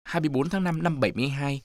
24 tháng 5 năm 72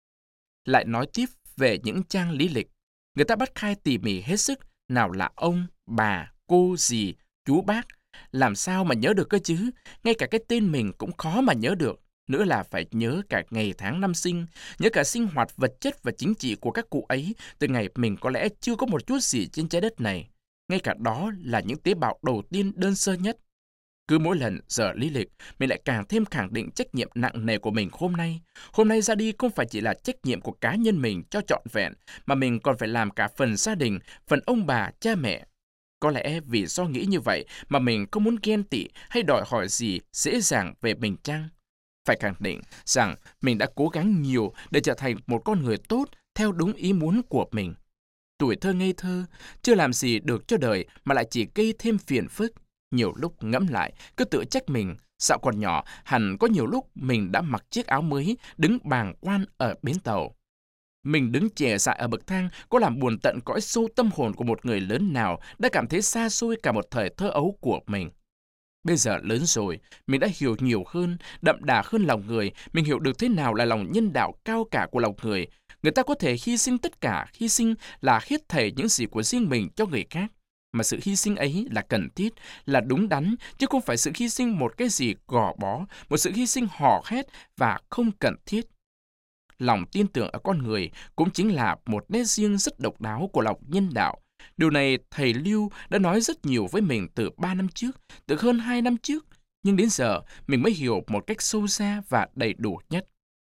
lại nói tiếp về những trang lý lịch. Người ta bắt khai tỉ mỉ hết sức, nào là ông, bà, cô, dì, chú bác. Làm sao mà nhớ được cơ chứ? Ngay cả cái tên mình cũng khó mà nhớ được. Nữa là phải nhớ cả ngày tháng năm sinh, nhớ cả sinh hoạt vật chất và chính trị của các cụ ấy từ ngày mình có lẽ chưa có một chút gì trên trái đất này. Ngay cả đó là những tế bào đầu tiên đơn sơ nhất. Cứ mỗi lần giờ lý lịch, mình lại càng thêm khẳng định trách nhiệm nặng nề của mình hôm nay. Hôm nay ra đi không phải chỉ là trách nhiệm của cá nhân mình cho trọn vẹn, mà mình còn phải làm cả phần gia đình, phần ông bà, cha mẹ. Có lẽ vì do nghĩ như vậy mà mình không muốn ghen tị hay đòi hỏi gì dễ dàng về mình chăng? Phải khẳng định rằng mình đã cố gắng nhiều để trở thành một con người tốt theo đúng ý muốn của mình. Tuổi thơ ngây thơ, chưa làm gì được cho đời mà lại chỉ gây thêm phiền phức. Nhiều lúc ngẫm lại, cứ tự trách mình, dạo còn nhỏ, hẳn có nhiều lúc mình đã mặc chiếc áo mới, đứng bàng quan ở bến tàu. Mình đứng chè dại ở bậc thang, có làm buồn tận cõi sâu tâm hồn của một người lớn nào đã cảm thấy xa xôi cả một thời thơ ấu của mình. Bây giờ lớn rồi, mình đã hiểu nhiều hơn, đậm đà hơn lòng người, mình hiểu được thế nào là lòng nhân đạo cao cả của lòng người. Người ta có thể hy sinh tất cả, hy sinh là hết thảy những gì của riêng mình cho người khác. Mà sự hy sinh ấy là cần thiết, là đúng đắn, chứ không phải sự hy sinh một cái gì gò bó, một sự hy sinh hò hét và không cần thiết. Lòng tin tưởng ở con người cũng chính là một nét riêng rất độc đáo của lòng nhân đạo. Điều này thầy Lưu đã nói rất nhiều với mình từ 3 năm trước, từ hơn 2 năm trước, nhưng đến giờ mình mới hiểu một cách sâu xa và đầy đủ nhất.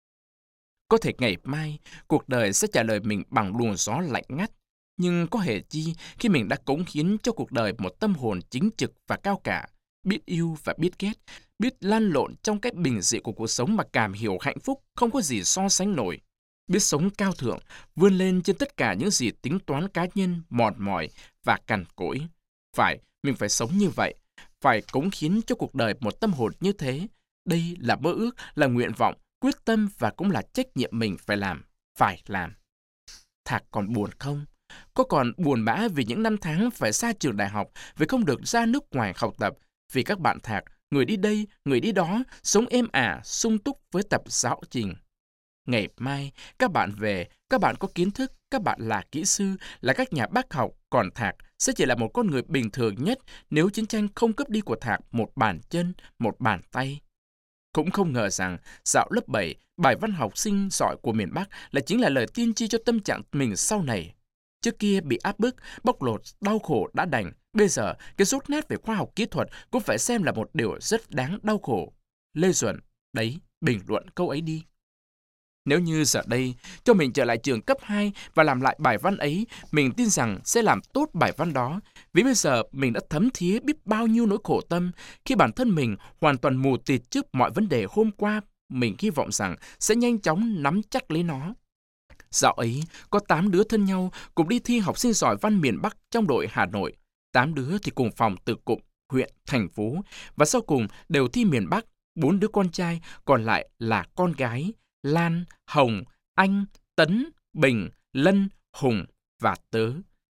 Có thể ngày mai, cuộc đời sẽ trả lời mình bằng luồng gió lạnh ngắt, nhưng có hề chi khi mình đã cống hiến cho cuộc đời một tâm hồn chính trực và cao cả, biết yêu và biết ghét, biết lan lộn trong cái bình dị của cuộc sống mà cảm hiểu hạnh phúc không có gì so sánh nổi, biết sống cao thượng, vươn lên trên tất cả những gì tính toán cá nhân, mòn mỏi và cằn cỗi. Mình phải sống như vậy, phải cống hiến cho cuộc đời một tâm hồn như thế. Đây là mơ ước, là nguyện vọng, quyết tâm và cũng là trách nhiệm mình phải làm. Thạc còn buồn không? Có còn buồn bã vì những năm tháng phải xa trường đại học, vì không được ra nước ngoài học tập, vì các bạn Thạc, người đi đây, người đi đó, sống êm ả, sung túc với tập giáo trình. Ngày mai, các bạn về, các bạn có kiến thức, các bạn là kỹ sư, là các nhà bác học, còn Thạc sẽ chỉ là một con người bình thường nhất nếu chiến tranh không cướp đi của Thạc một bàn chân, một bàn tay. Cũng không ngờ rằng dạo lớp 7, bài văn học sinh giỏi của miền Bắc lại chính là lời tiên tri cho tâm trạng mình sau này. Trước kia bị áp bức, bóc lột, đau khổ đã đành. Bây giờ, cái dốt nát về khoa học kỹ thuật cũng phải xem là một điều rất đáng đau khổ. Lê Duẩn, đấy, bình luận câu ấy đi. Nếu như giờ đây, cho mình trở lại trường cấp 2 và làm lại bài văn ấy, mình tin rằng sẽ làm tốt bài văn đó. Vì bây giờ mình đã thấm thía biết bao nhiêu nỗi khổ tâm khi bản thân mình hoàn toàn mù tịt trước mọi vấn đề hôm qua. Mình hy vọng rằng sẽ nhanh chóng nắm chắc lấy nó. Dạo ấy, có 8 đứa thân nhau cùng đi thi học sinh giỏi văn miền Bắc trong đội Hà Nội. 8 đứa thì cùng phòng từ cụm, huyện, thành phố. Và sau cùng đều thi miền Bắc. 4 đứa con trai, còn lại là con gái. Lan, Hồng, Anh, Tấn, Bình, Lân, Hùng và tớ.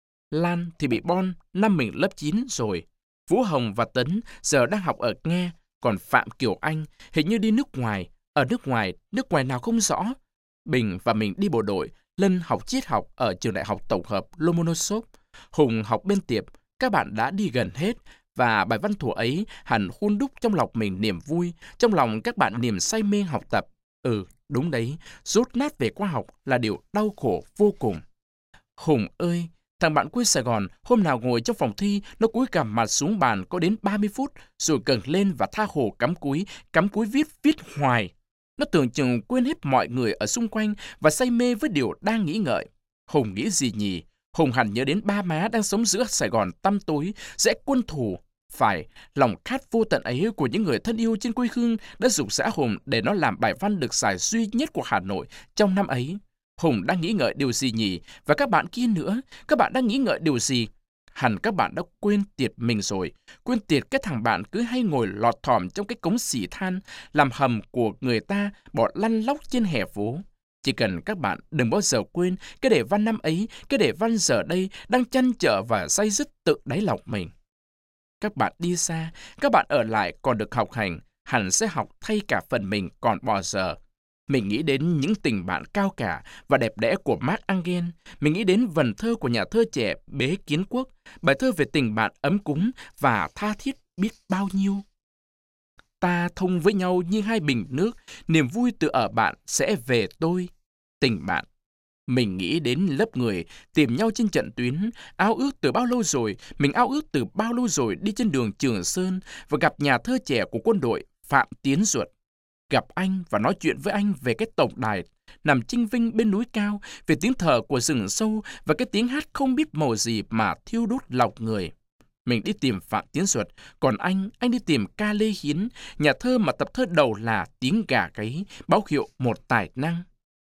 Lan thì bị bon năm mình lớp 9 rồi. Vũ Hồng và Tấn giờ đang học ở Nghe. Còn Phạm Kiều Anh hình như đi nước ngoài. Ở nước ngoài nào không rõ. Bình và mình đi bộ đội. Lân học triết học ở trường đại học tổng hợp Lomonosov. Hùng học bên Tiệp. Các bạn đã đi gần hết. Và bài văn thủ ấy hẳn hun đúc trong lòng mình niềm vui. Trong lòng các bạn niềm say mê học tập. Đúng đấy, dốt nát về khoa học là điều đau khổ vô cùng. Hùng ơi, thằng bạn quê Sài Gòn hôm nào ngồi trong phòng thi, nó cúi gằm mặt xuống bàn có đến 30 phút, rồi ngẩng lên và tha hồ cắm cúi viết hoài. Nó tưởng chừng quên hết mọi người ở xung quanh và say mê với điều đang nghĩ ngợi. Hùng nghĩ gì nhỉ? Hùng hẳn nhớ đến ba má đang sống giữa Sài Gòn tăm tối, sẽ quân thù. Lòng khát vô tận ấy của những người thân yêu trên quê hương đã giục giã Hùng để nó làm bài văn được giải duy nhất của Hà Nội trong năm ấy. Hùng đang nghĩ ngợi điều gì nhỉ? Và các bạn kia nữa, các bạn đang nghĩ ngợi điều gì? Hẳn các bạn đã quên tiệt mình rồi, quên tiệt cái thằng bạn cứ hay ngồi lọt thỏm trong cái cống xỉ than, làm hầm của người ta bỏ lăn lóc trên hè phố. Chỉ cần các bạn đừng bao giờ quên cái đề văn năm ấy, cái đề văn giờ đây đang chăn trở và day dứt tự đáy lòng mình. Các bạn đi xa, các bạn ở lại còn được học hành, hẳn sẽ học thay cả phần mình còn bỏ giờ. Mình nghĩ đến những tình bạn cao cả và đẹp đẽ của Marc Angel. Mình nghĩ đến vần thơ của nhà thơ trẻ Bế Kiến Quốc, bài thơ về tình bạn ấm cúng và tha thiết biết bao nhiêu. Ta thông với nhau như hai bình nước, niềm vui từ ở bạn sẽ về tôi. Tình bạn. Mình nghĩ đến lớp người tìm nhau trên trận tuyến, ao ước từ bao lâu rồi, mình ao ước từ bao lâu rồi đi trên đường Trường Sơn và gặp nhà thơ trẻ của quân đội Phạm Tiến Duật. Gặp anh và nói chuyện với anh về cái tổng đài nằm chinh vinh bên núi cao, về tiếng thở của rừng sâu và cái tiếng hát không biết màu gì mà thiêu đốt lòng người. Mình đi tìm Phạm Tiến Duật, còn anh đi tìm Ca Lê Hiến, nhà thơ mà tập thơ đầu là Tiếng gà gáy, báo hiệu một tài năng.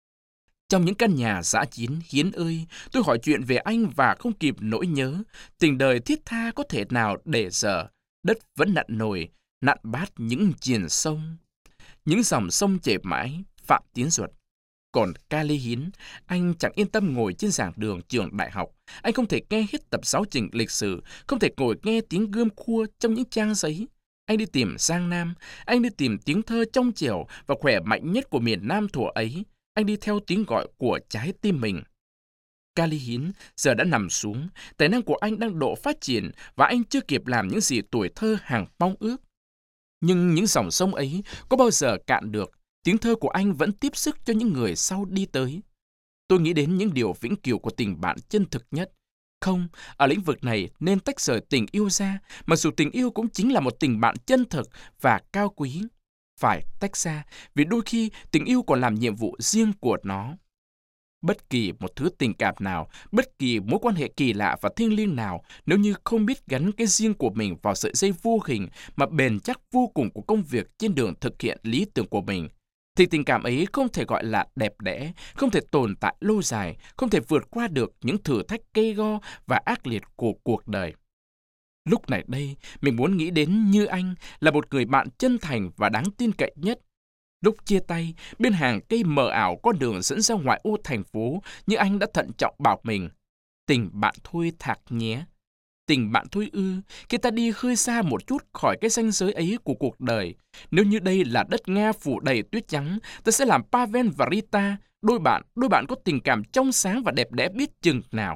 Trong những căn nhà dã chiến, Hiến ơi, tôi hỏi chuyện về anh và không kịp nỗi nhớ. Tình đời thiết tha có thể nào để dở, đất vẫn nặn nồi, nặn bát những triền sông. Những dòng sông chảy mãi, Phạm Tiến Duật. Còn Ca Lê Hiến, anh chẳng yên tâm ngồi trên giảng đường trường đại học. Anh không thể nghe hết tập giáo trình lịch sử, không thể ngồi nghe tiếng gươm khua trong những trang giấy. Anh đi tìm Giang Nam, anh đi tìm tiếng thơ trong trẻo và khỏe mạnh nhất của miền Nam thuở ấy. Anh đi theo tiếng gọi của trái tim mình. Ca Lê Hiến giờ đã nằm xuống, tài năng của anh đang độ phát triển và anh chưa kịp làm những gì tuổi thơ hàng mong ước. Nhưng những dòng sông ấy có bao giờ cạn được, tiếng thơ của anh vẫn tiếp sức cho những người sau đi tới. Tôi nghĩ đến những điều vĩnh cửu của tình bạn chân thực nhất. Không, ở lĩnh vực này nên tách rời tình yêu ra, mặc dù tình yêu cũng chính là một tình bạn chân thực và cao quý. Phải tách ra, vì đôi khi tình yêu còn làm nhiệm vụ riêng của nó. Bất kỳ một thứ tình cảm nào, bất kỳ mối quan hệ kỳ lạ và thiêng liêng nào, nếu như không biết gắn cái riêng của mình vào sợi dây vô hình mà bền chắc vô cùng của công việc trên đường thực hiện lý tưởng của mình, thì tình cảm ấy không thể gọi là đẹp đẽ, không thể tồn tại lâu dài, không thể vượt qua được những thử thách cây go và ác liệt của cuộc đời. Lúc này đây, mình muốn nghĩ đến Như Anh là một người bạn chân thành và đáng tin cậy nhất. Lúc chia tay, bên hàng cây mờ ảo con đường dẫn ra ngoại ô thành phố, Như Anh đã thận trọng bảo mình, tình bạn thôi Thạc nhé. Tình bạn thôi ư, khi ta đi hơi xa một chút khỏi cái ranh giới ấy của cuộc đời. Nếu như đây là đất Nga phủ đầy tuyết trắng, ta sẽ làm Pavel và Rita, đôi bạn có tình cảm trong sáng và đẹp đẽ biết chừng nào.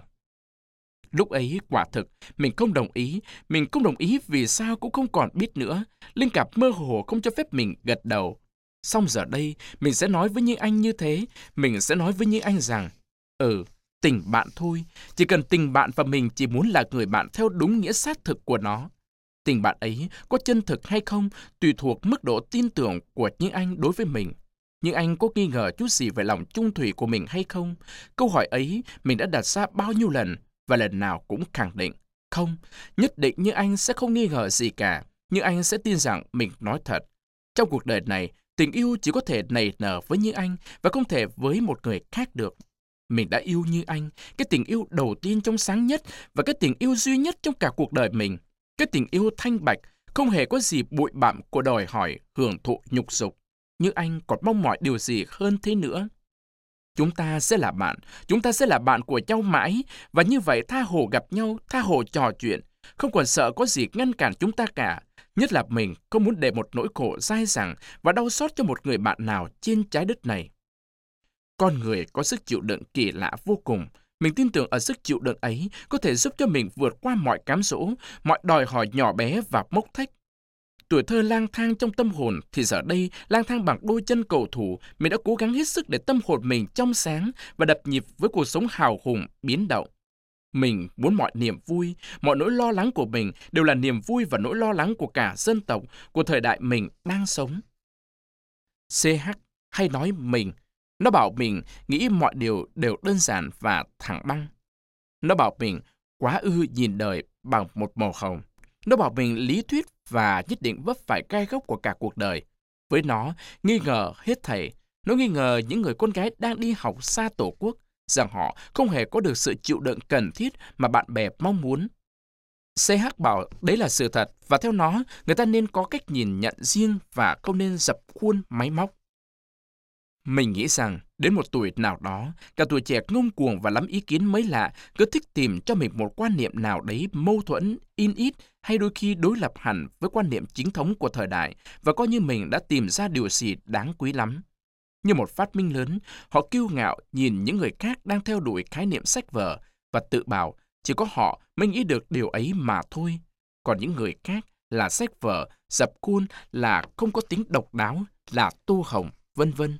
Lúc ấy quả thực, mình không đồng ý vì sao cũng không còn biết nữa. Linh cảm mơ hồ không cho phép mình gật đầu. Xong giờ đây, mình sẽ nói với Như Anh như thế, mình sẽ nói với Như Anh rằng, tình bạn thôi, chỉ cần tình bạn và mình chỉ muốn là người bạn theo đúng nghĩa xác thực của nó. Tình bạn ấy có chân thực hay không tùy thuộc mức độ tin tưởng của Như Anh đối với mình. Như Anh có nghi ngờ chút gì về lòng trung thủy của mình hay không? Câu hỏi ấy mình đã đặt ra bao nhiêu lần và lần nào cũng khẳng định. Không, nhất định Như Anh sẽ không nghi ngờ gì cả. Như Anh sẽ tin rằng mình nói thật. Trong cuộc đời này, tình yêu chỉ có thể nảy nở với Như Anh và không thể với một người khác được. Mình đã yêu Như Anh, cái tình yêu đầu tiên trong sáng nhất và cái tình yêu duy nhất trong cả cuộc đời mình. Cái tình yêu thanh bạch, không hề có gì bụi bặm của đòi hỏi, hưởng thụ nhục dục. Như Anh còn mong mỏi điều gì hơn thế nữa. Chúng ta sẽ là bạn của nhau mãi, và như vậy tha hồ gặp nhau, tha hồ trò chuyện, không còn sợ có gì ngăn cản chúng ta cả. Nhất là mình không muốn để một nỗi khổ dai dẳng và đau xót cho một người bạn nào trên trái đất này. Con người có sức chịu đựng kỳ lạ vô cùng. Mình tin tưởng ở sức chịu đựng ấy có thể giúp cho mình vượt qua mọi cám dỗ, mọi đòi hỏi nhỏ bé và mốc thách. Tuổi thơ lang thang trong tâm hồn thì giờ đây lang thang bằng đôi chân cầu thủ, mình đã cố gắng hết sức để tâm hồn mình trong sáng và đập nhịp với cuộc sống hào hùng, biến động. Mình muốn mọi niềm vui, mọi nỗi lo lắng của mình đều là niềm vui và nỗi lo lắng của cả dân tộc, của thời đại mình đang sống. CH hay nói mình, nó bảo mình nghĩ mọi điều đều đơn giản và thẳng băng. Nó bảo mình quá ư nhìn đời bằng một màu hồng. Nó bảo mình lý thuyết và nhất định vấp phải gai góc của cả cuộc đời. Với nó, nghi ngờ hết thảy. Nó nghi ngờ những người con gái đang đi học xa tổ quốc, rằng họ không hề có được sự chịu đựng cần thiết mà bạn bè mong muốn. CH bảo đấy là sự thật, và theo nó, người ta nên có cách nhìn nhận riêng và không nên dập khuôn máy móc. Mình nghĩ rằng, đến một tuổi nào đó, cả tuổi trẻ ngông cuồng và lắm ý kiến mới lạ cứ thích tìm cho mình một quan niệm nào đấy mâu thuẫn, in ít hay đôi khi đối lập hẳn với quan niệm chính thống của thời đại và coi như mình đã tìm ra điều gì đáng quý lắm. Như một phát minh lớn, họ kiêu ngạo nhìn những người khác đang theo đuổi khái niệm sách vở và tự bảo chỉ có họ mới nghĩ được điều ấy mà thôi. Còn những người khác là sách vở, dập khuôn, là không có tính độc đáo, là tô hồng, vân vân.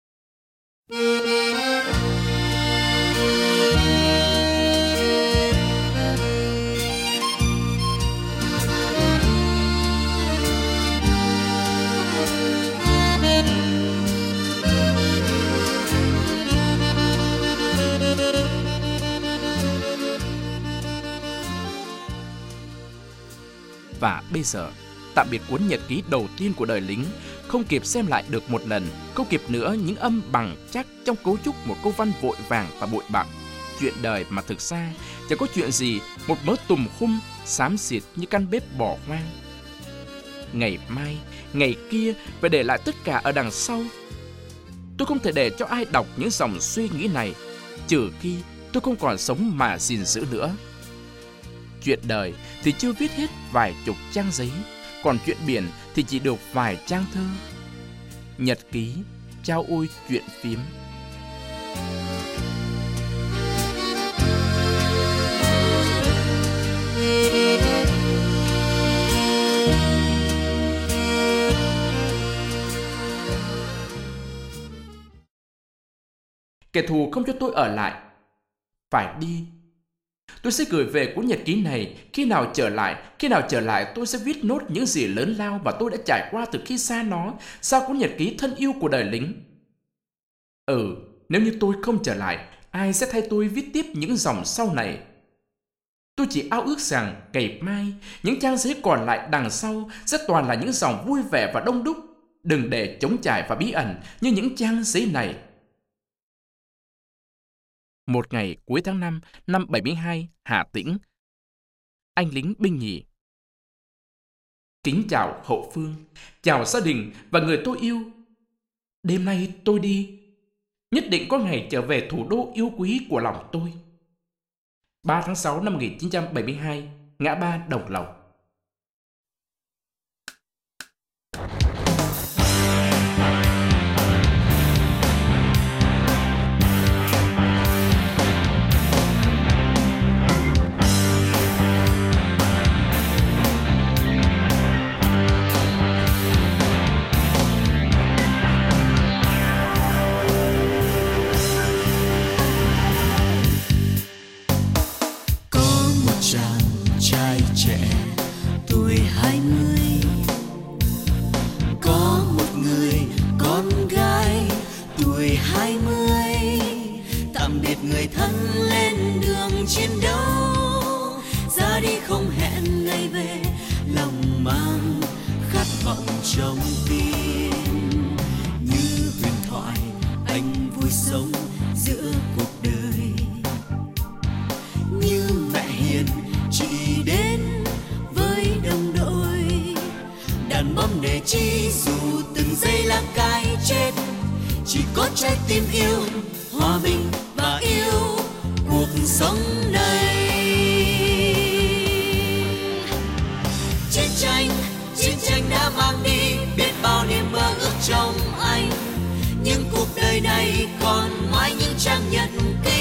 Và bây giờ, tạm biệt cuốn nhật ký đầu tiên của đời lính, không kịp xem lại được một lần, không kịp nữa những âm bằng chắc trong cấu trúc một câu văn vội vàng và bội bạc. Chuyện đời mà thực ra chẳng có chuyện gì, một mớ tùm khum, xám xịt như căn bếp bỏ hoang. Ngày mai, ngày kia phải để lại tất cả ở đằng sau. Tôi không thể để cho ai đọc những dòng suy nghĩ này, trừ khi tôi không còn sống mà gìn giữ nữa. Chuyện đời thì chưa viết hết vài chục trang giấy, còn chuyện biển thì chỉ được vài trang thơ. Nhật ký, trao ôi chuyện phím. Kẻ thù không cho tôi ở lại, phải đi. Tôi sẽ gửi về cuốn nhật ký này khi nào trở lại tôi sẽ viết nốt những gì lớn lao mà tôi đã trải qua từ khi xa nó, xa cuốn nhật ký thân yêu của đời lính. Nếu như tôi không trở lại, ai sẽ thay tôi viết tiếp những dòng sau này? Tôi chỉ ao ước rằng ngày mai, những trang giấy còn lại đằng sau sẽ toàn là những dòng vui vẻ và đông đúc, đừng để trống trải và bí ẩn như những trang giấy này. Một ngày cuối tháng 5 năm 72, Hà Tĩnh. Anh lính binh nhì. Kính chào hậu phương, chào gia đình và người tôi yêu. Đêm nay tôi đi, nhất định có ngày trở về thủ đô yêu quý của lòng tôi. 3 tháng 6 năm 1972, ngã ba Đồng Lộc. Người thân lên đường chiến đấu, ra đi không hẹn ngày về, lòng mang khát vọng trong tim. Như huyền thoại anh vui sống giữa cuộc đời, như mẹ hiền chị đến với đồng đội. Đàn bom để chi dù từng giây là cái chết, chỉ có trái tim yêu hòa bình và yêu cuộc sống này. Chiến tranh đã mang đi biết bao niềm mơ ước trong anh, nhưng cuộc đời này còn mãi những trang nhật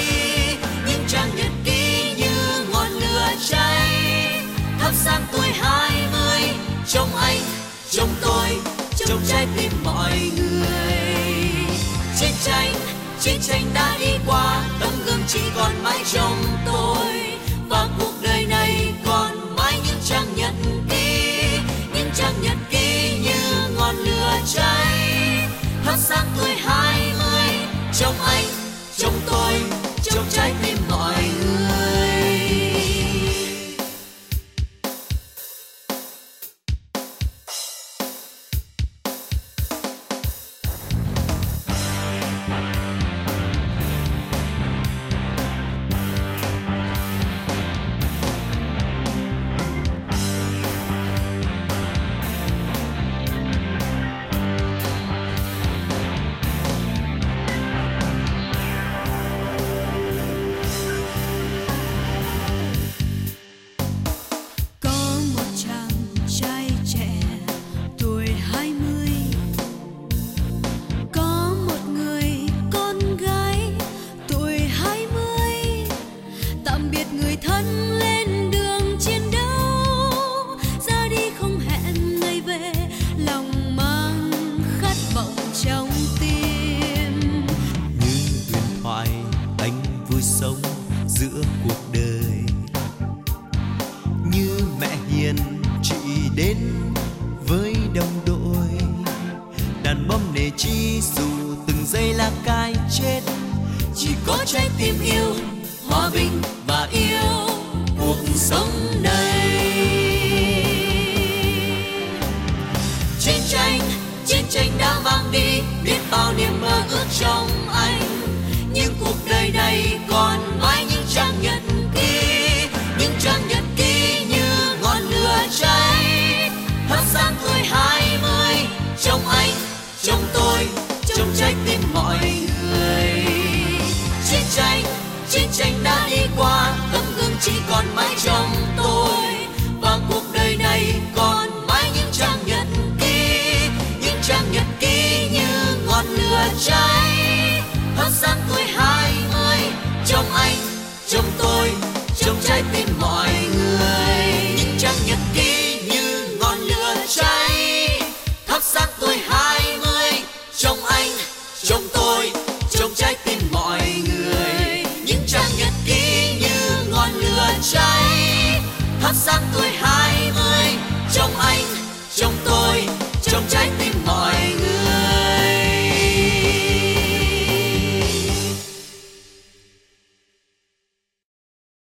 ký như ngọn lửa cháy thắp sáng tuổi 20 trong anh, trong tôi, trong trái tim mọi người. Chiến tranh đã đi qua, tấm gương chỉ còn mãi trong tôi, và cuộc đời này còn mãi những trang nhật ký như ngọn lửa cháy thắp sáng tuổi 20 trong anh, trong tôi, trong trái tim mọi người. trong tim. Như huyền thoại anh vui sống giữa cuộc đời, như mẹ hiền chị đến với đồng đội. Đàn bom nề chi dù từng giây là cái chết, Chỉ có trái tim yêu, hòa bình và yêu cuộc sống này. Chiến tranh đã mang đi biết bao niềm mơ ước trong anh, nhưng cuộc đời này còn mãi những trang nhật ký, những trang nhật ký như ngọn lửa cháy thắp sáng tuổi 20 trong anh, trong tôi, trong trái tim mọi người. Chiến tranh đã đi qua, tấm gương chỉ còn mãi trong tôi, và cuộc đời này còn mãi những trang nhật ký như ngọn lửa cháy thắp sáng tuổi 20 trong anh, trong tôi, trong trái tim mọi người. Những trang nhật ký như ngọn lửa cháy thắp sáng tuổi 20 trong anh, trong tôi, trong trái tim mọi người. Những trang nhật ký như ngọn lửa cháy thắp sáng tuổi